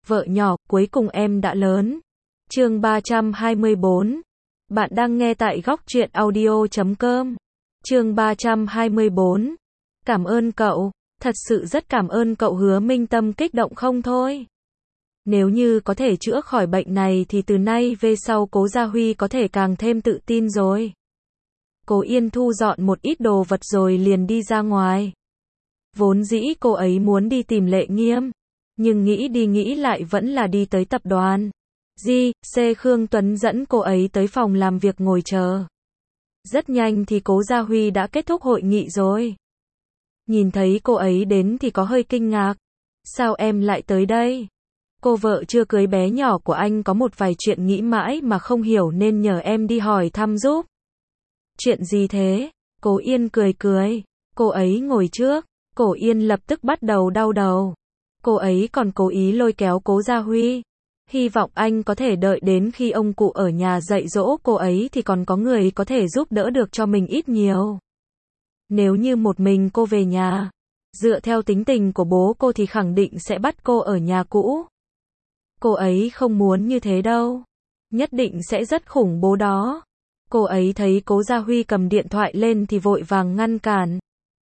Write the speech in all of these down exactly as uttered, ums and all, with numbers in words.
Vợ nhỏ, cuối cùng em đã lớn. Chương ba trăm hai mươi bốn. Bạn đang nghe tại góc truyện audio chấm com. Chương ba trăm hai mươi bốn. Cảm ơn cậu, thật sự rất cảm ơn cậu. Hứa Minh Tâm kích động không thôi. Nếu như có thể chữa khỏi bệnh này thì từ nay về sau Cố Gia Huy có thể càng thêm tự tin rồi. Cố Yên thu dọn một ít đồ vật rồi liền đi ra ngoài. Vốn dĩ cô ấy muốn đi tìm Lệ Nghiêm, nhưng nghĩ đi nghĩ lại vẫn là đi tới tập đoàn. Di, C Khương Tuấn dẫn cô ấy tới phòng làm việc ngồi chờ. Rất nhanh thì Cố Gia Huy đã kết thúc hội nghị rồi. Nhìn thấy cô ấy đến thì có hơi kinh ngạc. Sao em lại tới đây? Cô vợ chưa cưới bé nhỏ của anh có một vài chuyện nghĩ mãi mà không hiểu nên nhờ em đi hỏi thăm giúp. Chuyện gì thế? Cố Yên cười cười. Cô ấy ngồi trước. Cố Yên lập tức bắt đầu đau đầu. Cô ấy còn cố ý lôi kéo Cố Gia Huy. Hy vọng anh có thể đợi đến khi ông cụ ở nhà dạy dỗ cô ấy thì còn có người có thể giúp đỡ được cho mình ít nhiều. Nếu như một mình cô về nhà, dựa theo tính tình của bố cô thì khẳng định sẽ bắt cô ở nhà cũ. Cô ấy không muốn như thế đâu. Nhất định sẽ rất khủng bố đó. Cô ấy thấy Cố Gia Huy cầm điện thoại lên thì vội vàng ngăn cản.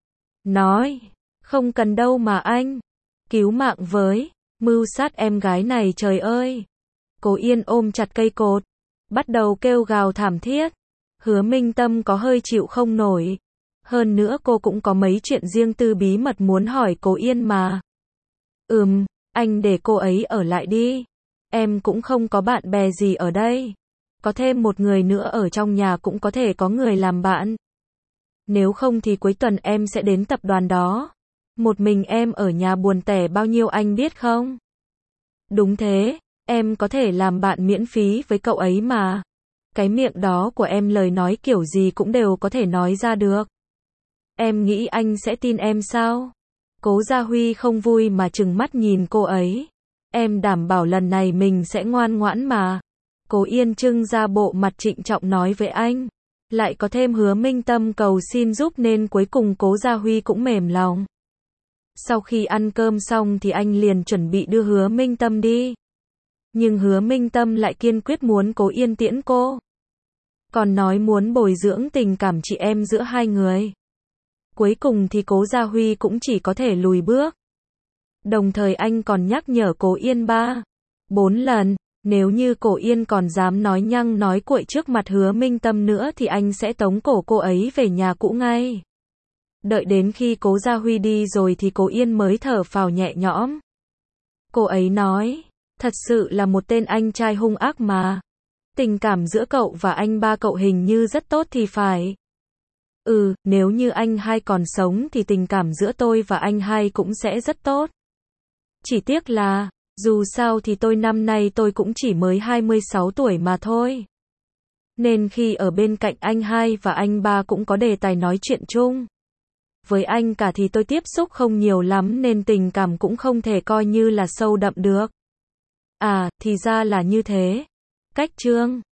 Nói, không cần đâu mà anh. Cứu mạng với, mưu sát em gái này trời ơi. Cố Yên ôm chặt cây cột, bắt đầu kêu gào thảm thiết. Hứa Minh Tâm có hơi chịu không nổi. Hơn nữa cô cũng có mấy chuyện riêng tư bí mật muốn hỏi Cố Yên mà. Ừm, anh để cô ấy ở lại đi. Em cũng không có bạn bè gì ở đây. Có thêm một người nữa ở trong nhà cũng có thể có người làm bạn. Nếu không thì cuối tuần em sẽ đến tập đoàn đó. Một mình em ở nhà buồn tẻ bao nhiêu anh biết không? Đúng thế, em có thể làm bạn miễn phí với cậu ấy mà. Cái miệng đó của em lời nói kiểu gì cũng đều có thể nói ra được. Em nghĩ anh sẽ tin em sao? Cố Gia Huy không vui mà trừng mắt nhìn cô ấy. Em đảm bảo lần này mình sẽ ngoan ngoãn mà. Cố Yên trưng ra bộ mặt trịnh trọng nói với anh. Lại có thêm Hứa Minh Tâm cầu xin giúp nên cuối cùng Cố Gia Huy cũng mềm lòng. Sau khi ăn cơm xong thì anh liền chuẩn bị đưa Hứa Minh Tâm đi. Nhưng Hứa Minh Tâm lại kiên quyết muốn Cố Yên tiễn cô. Còn nói muốn bồi dưỡng tình cảm chị em giữa hai người. Cuối cùng thì Cố Gia Huy cũng chỉ có thể lùi bước. Đồng thời anh còn nhắc nhở Cố Yên ba, bốn lần, nếu như Cố Yên còn dám nói nhăng nói cuội trước mặt Hứa Minh Tâm nữa thì anh sẽ tống cổ cô ấy về nhà cũ ngay. Đợi đến khi Cố Gia Huy đi rồi thì Cố Yên mới thở phào nhẹ nhõm. Cô ấy nói, thật sự là một tên anh trai hung ác mà. Tình cảm giữa cậu và anh ba cậu hình như rất tốt thì phải. Ừ, nếu như anh hai còn sống thì tình cảm giữa tôi và anh hai cũng sẽ rất tốt. Chỉ tiếc là, dù sao thì tôi năm nay tôi cũng chỉ mới hai mươi sáu tuổi mà thôi. Nên khi ở bên cạnh anh hai và anh ba cũng có đề tài nói chuyện chung. Với anh cả thì tôi tiếp xúc không nhiều lắm nên tình cảm cũng không thể coi như là sâu đậm được. À, thì ra là như thế. Cách chương